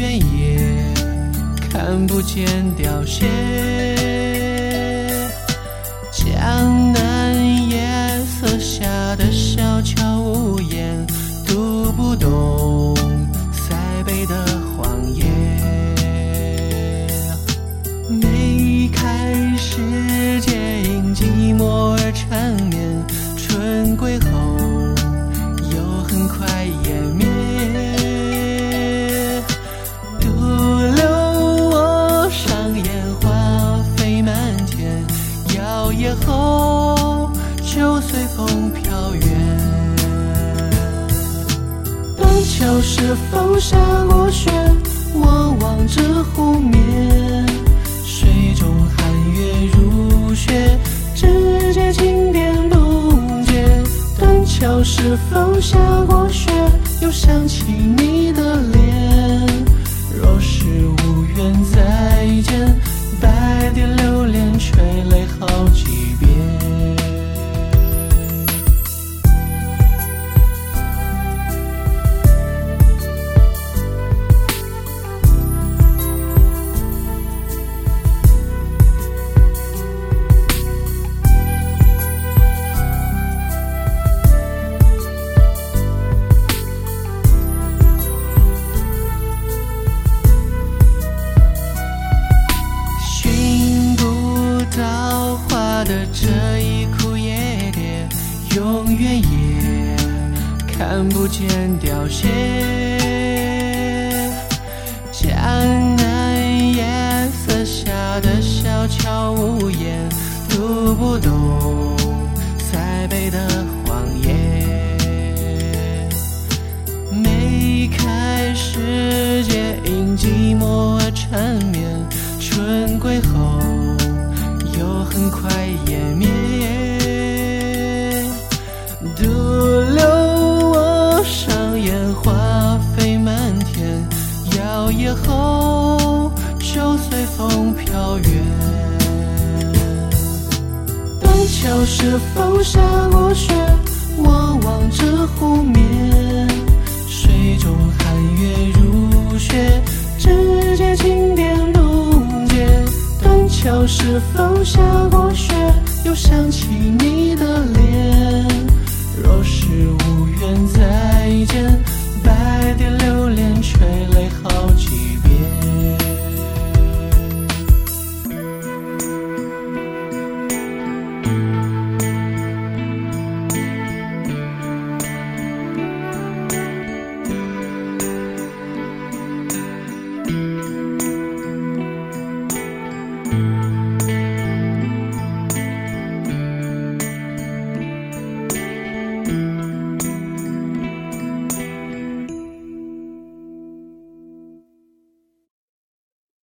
远也看不见凋谢。江南夜色下的小桥屋檐，读不懂塞北的荒野。梅开时节因寂寞而缠绵，春归后又很快湮灭。独留我上烟花飞满天，摇曳后就随风飘远。断桥是否下过雪，我望着湖面，水中寒月如雪，指尖轻点不觉。断桥是否下过雪，又想起你的脸。若是无缘再见，百叠流连垂泪好几遍。的这一枯叶蝶，永远也看不见凋谢。江南夜色下的小桥屋檐，读不懂塞北的荒野。梅开时节因寂寞而缠绵，春归后又很快湮灭。独留我上烟花飞满天，摇曳后就随风飘远。断桥是否下过雪，我望着湖面，水中寒月如雪，指尖轻点不觉。断桥是否下过雪，又想起你的脸。